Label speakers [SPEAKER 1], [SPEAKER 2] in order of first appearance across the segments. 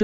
[SPEAKER 1] Chương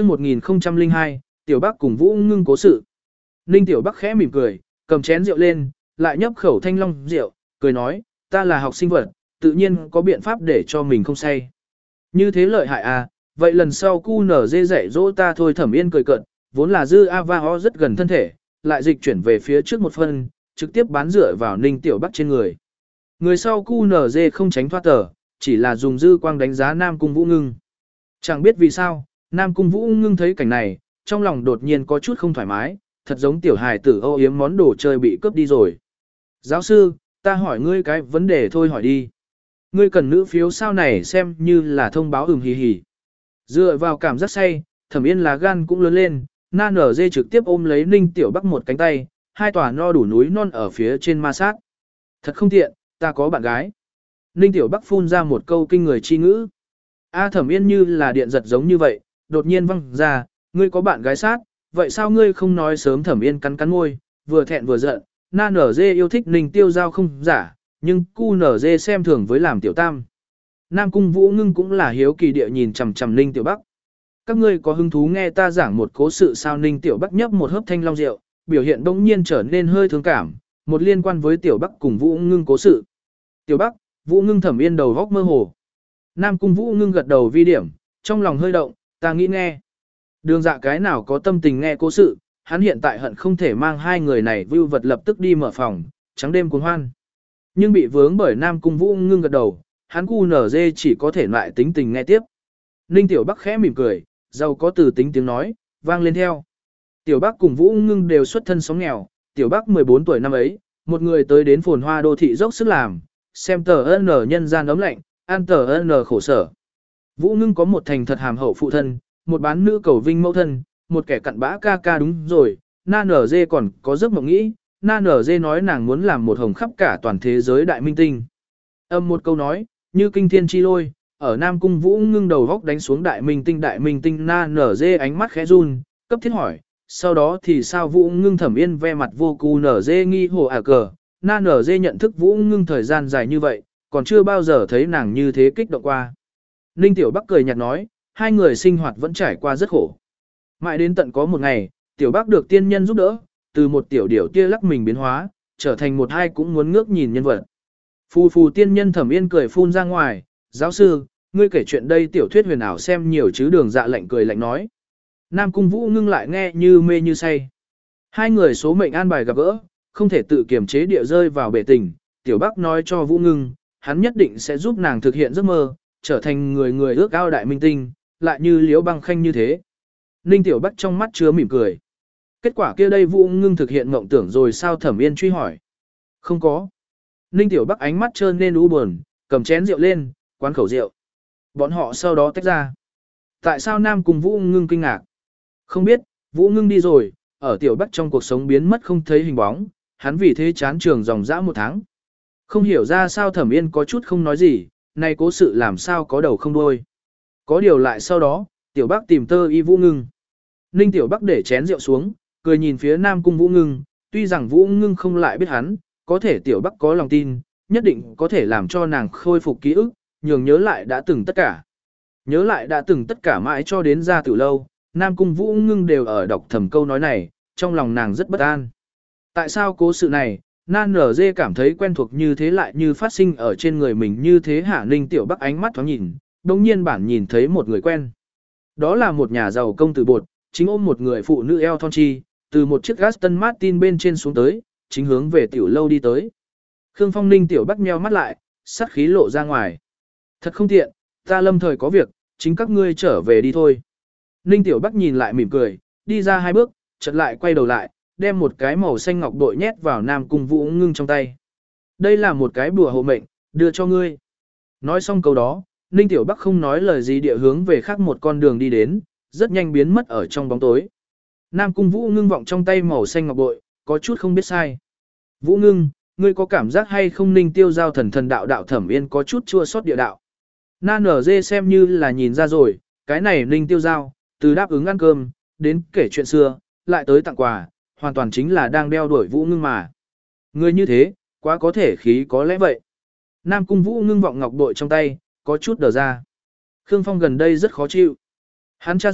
[SPEAKER 1] 1002, Tiểu Bắc cùng Vũ Ngưng cố sự. Ninh Tiểu Bắc khẽ mỉm cười, cầm chén rượu lên, lại nhấp khẩu thanh long rượu, cười nói, ta là học sinh vật, tự nhiên có biện pháp để cho mình không say. Như thế lợi hại à, vậy lần sau cu nở dê dạy dỗ ta thôi. Thẩm Yên cười cợt, vốn là dư Ava rất gần thân thể, lại dịch chuyển về phía trước một phân, trực tiếp bán dựa vào Ninh Tiểu Bắc trên người. Người sau cu nở dê không tránh thoát tờ, chỉ là dùng dư quang đánh giá Nam Cung Vũ Ngưng. Chẳng biết vì sao, Nam Cung Vũ Ngưng thấy cảnh này, trong lòng đột nhiên có chút không thoải mái, thật giống tiểu hài tử âu yếm món đồ chơi bị cướp đi rồi. Giáo sư, ta hỏi ngươi cái vấn đề thôi hỏi đi. Ngươi cần nữ phiếu sao này xem như là thông báo hì hì. Dựa vào cảm giác say, Thẩm Yên là gan cũng lớn lên, na nở dê trực tiếp ôm lấy Ninh Tiểu Bắc một cánh tay, hai tòa no đủ núi non ở phía trên ma sát. Thật không tiện, ta có bạn gái. Ninh Tiểu Bắc phun ra một câu kinh người chi ngữ. Thẩm Yên như là điện giật giống như vậy, đột nhiên văng ra, ngươi có bạn gái sát, vậy sao ngươi không nói sớm? Thẩm Yên cắn cắn môi, vừa thẹn vừa giận, na nở dê yêu thích Ninh Tiêu Giao không giả, nhưng cu nở dê xem thường với làm tiểu tam. Nam Cung Vũ Ngưng cũng là hiếu kỳ địa nhìn chằm chằm Ninh Tiểu Bắc. Các ngươi có hứng thú nghe ta giảng một cố sự sao? Ninh Tiểu Bắc nhấp một hớp thanh long rượu, biểu hiện bỗng nhiên trở nên hơi thương cảm, một liên quan với Tiểu Bắc cùng Vũ Ngưng cố sự. Tiểu Bắc, Vũ Ngưng. Thẩm Yên đầu góc mơ hồ. Nam Cung Vũ Ngưng gật đầu vi điểm, trong lòng hơi động, ta nghĩ nghe. Đường Dạ cái nào có tâm tình nghe cố sự, hắn hiện tại hận không thể mang hai người này vưu vật lập tức đi mở phòng, trắng đêm cuồng hoan. Nhưng bị vướng bởi Nam Cung Vũ Ngưng gật đầu, hắn cu nở dê chỉ có thể lại tính tình nghe tiếp. Ninh Tiểu Bắc khẽ mỉm cười, giàu có từ tính tiếng nói, vang lên theo. Tiểu Bắc cùng Vũ Ngưng đều xuất thân sống nghèo, Tiểu Bắc 14 tuổi năm ấy, một người tới đến phồn hoa đô thị dốc sức làm, xem tờ N nhân gian ấm lạnh, ăn tờ N khổ sở. Vũ Ngưng có một thành thật hàm hậu phụ thân, một bán nữ cầu vinh mẫu thân, một kẻ cặn bã ca ca đúng rồi, na nở dê còn có giấc mộng nghĩ, na nở dê nói nàng muốn làm một hồng khắp cả toàn thế giới đại minh tinh. Âm một câu nói, như kinh thiên chi lôi, ở Nam Cung Vũ Ngưng đầu góc đánh xuống đại minh tinh na nở dê ánh mắt khẽ run, cấp thiết hỏi, sau đó thì sao? Vũ Ngưng. Thẩm Yên ve mặt vô cu nở dê nghi hồ cờ, na nở dê nhận thức Vũ Ngưng thời gian dài như vậy, còn chưa bao giờ thấy nàng như thế kích động qua. Ninh Tiểu Bắc cười nhạt nói, hai người sinh hoạt vẫn trải qua rất khổ. Mãi đến tận có một ngày, Tiểu Bắc được tiên nhân giúp đỡ, từ một tiểu điểu tia lắc mình biến hóa, trở thành một hai cũng muốn ngước nhìn nhân vật. Phù phù tiên nhân. Thẩm Yên cười phun ra ngoài, giáo sư, ngươi kể chuyện đây tiểu thuyết huyền ảo xem nhiều chứ? Đường Dạ lạnh cười lạnh nói. Nam Cung Vũ Ngưng lại nghe như mê như say. Hai người số mệnh an bài gặp gỡ, không thể tự kiềm chế địa rơi vào bể tình. Tiểu Bắc nói cho Vũ Ngưng, hắn nhất định sẽ giúp nàng thực hiện giấc mơ, trở thành người ước ao đại minh tinh, lại như Liễu Băng Khanh như thế. Ninh Tiểu Bắc trong mắt chứa mỉm cười. Kết quả kia đây Vũ Ngưng thực hiện mộng tưởng rồi sao? Thẩm Yên truy hỏi. Không có. Ninh Tiểu Bắc ánh mắt trơn nên u buồn, cầm chén rượu lên, quán khẩu rượu. Bọn họ sau đó tách ra. Tại sao? Nam Cung Vũ Ngưng kinh ngạc. Không biết, Vũ Ngưng đi rồi, ở Tiểu Bắc trong cuộc sống biến mất không thấy hình bóng, hắn vì thế chán trường dòng dã một tháng. Không hiểu ra sao. Thẩm Yên có chút không nói gì, này cố sự làm sao có đầu không đuôi. Có điều lại sau đó, Tiểu Bắc tìm tơ y Vũ Ngưng. Ninh Tiểu Bắc để chén rượu xuống, cười nhìn phía Nam Cung Vũ Ngưng, tuy rằng Vũ Ngưng không lại biết hắn, có thể Tiểu Bắc có lòng tin, nhất định có thể làm cho nàng khôi phục ký ức, nhường nhớ lại đã từng tất cả. Nhớ lại đã từng tất cả mãi cho đến ra từ lâu, Nam Cung Vũ Ngưng đều ở đọc thầm câu nói này, trong lòng nàng rất bất an. Tại sao cố sự này, Nan Nở Dê cảm thấy quen thuộc như thế lại như phát sinh ở trên người mình như thế hả? Ninh Tiểu Bắc ánh mắt thoáng nhìn, đồng nhiên bản nhìn thấy một người quen. Đó là một nhà giàu công tử bột, chính ôm một người phụ nữ eo thon chi, từ một chiếc Aston Martin bên trên xuống tới, chính hướng về tiểu lâu đi tới. Khương Phong. Ninh Tiểu Bắc nheo mắt lại, sát khí lộ ra ngoài. Thật không tiện, ta lâm thời có việc, chính các ngươi trở về đi thôi. Ninh Tiểu Bắc nhìn lại mỉm cười, đi ra hai bước, chợt lại quay đầu lại, đem một cái màu xanh ngọc bội nhét vào Nam Cung Vũ Ngưng trong tay. Đây là một cái bùa hộ mệnh, đưa cho ngươi. Nói xong câu đó, Ninh Tiểu Bắc không nói lời gì địa hướng về khác một con đường đi đến, rất nhanh biến mất ở trong bóng tối. Nam Cung Vũ Ngưng vọng trong tay màu xanh ngọc bội, có chút không biết sai. Vũ Ngưng, ngươi có cảm giác hay không? Ninh Tiêu Giao thần thần đạo đạo. Thẩm Yên có chút chua xót địa đạo. Na nở dê xem như là nhìn ra rồi, cái này Ninh Tiêu Giao, từ đáp ứng ăn cơm, đến kể chuyện xưa, lại tới tặng quà, hoàn toàn chính là đang đeo đuổi Vũ Ngưng mà. Ngươi như thế, quá có thể khí có lẽ vậy. Nam Cung Vũ Ngưng vọng ngọc bội trong tay, có chút đờ ra. Khương Phong gần đây rất khó chịu. Hắn cha ruột,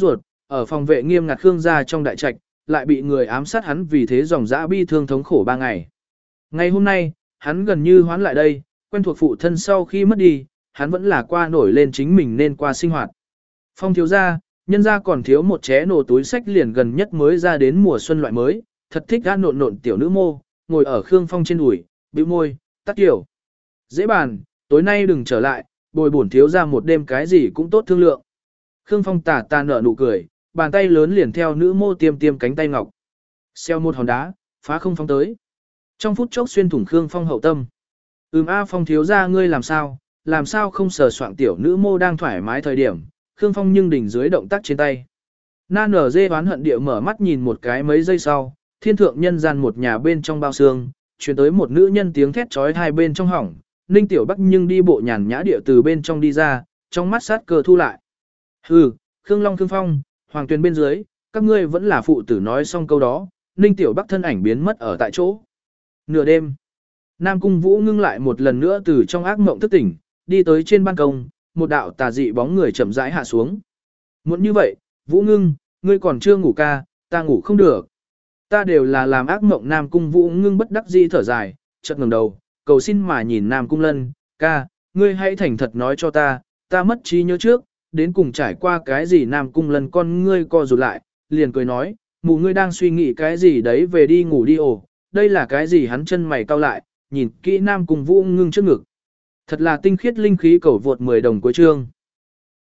[SPEAKER 1] ở phòng vệ nghiêm ngặt Khương gia trong đại trạch, lại bị người ám sát hắn vì thế dòng dã bi thương thống khổ 3 ngày. Ngày hôm nay, hắn gần như hoán lại đây, quen thuộc phụ thân sau khi mất đi, hắn vẫn là qua nổi lên chính mình nên qua sinh hoạt. Phong thiếu gia, nhân gia còn thiếu một ché nổ túi sách liền gần nhất mới ra đến mùa xuân loại mới, thật thích gan nộn nộn tiểu nữ mô, ngồi ở Khương Phong trên đùi, bĩu môi, tắt kiểu. Dễ bàn, tối nay đừng trở lại, bồi bổn thiếu gia một đêm cái gì cũng tốt thương lượng. Khương Phong tà tà nở nụ cười, bàn tay lớn liền theo nữ mô tiêm tiêm cánh tay ngọc. Xeo một hòn đá, phá không phong tới. Trong phút chốc xuyên thủng Khương Phong hậu tâm. Phong thiếu gia ngươi làm sao không sờ soạng tiểu nữ mô đang thoải mái thời điểm, Khương Phong nhưng đỉnh dưới động tác trên tay. Na nở dê oán hận địa mở mắt nhìn một cái mấy giây sau, thiên thượng nhân gian một nhà bên trong bao xương, truyền tới một nữ nhân tiếng thét trói hai bên trong hỏng, Ninh Tiểu Bắc nhưng đi bộ nhàn nhã địa từ bên trong đi ra, trong mắt sát cơ thu lại. Hừ, Khương Long Khương Phong, Hoàng Tuyền bên dưới, các ngươi vẫn là phụ tử nói xong câu đó, Ninh Tiểu Bắc thân ảnh biến mất ở tại chỗ. Nửa đêm, Nam Cung Vũ ngưng lại một lần nữa từ trong ác mộng thức tỉnh, đi tới trên ban công, một đạo tà dị bóng người chậm rãi hạ xuống. Muốn như vậy, Vũ ngưng, ngươi còn chưa ngủ ca, ta ngủ không được. Ta đều là làm ác mộng. Nam Cung Vũ ngưng bất đắc dĩ thở dài, chợt ngẩng đầu, cầu xin mà nhìn Nam Cung Lân, ca, ngươi hãy thành thật nói cho ta mất trí nhớ trước, đến cùng trải qua cái gì. Nam Cung Lân con ngươi co rụt lại, liền cười nói, mù ngươi đang suy nghĩ cái gì đấy, về đi ngủ đi. Ồ, đây là cái gì? Hắn chân mày cau lại, nhìn kỹ Nam Cung Vũ ngưng trước ngực. Thật là tinh khiết linh khí cầu vượt 10 đồng cuối chương.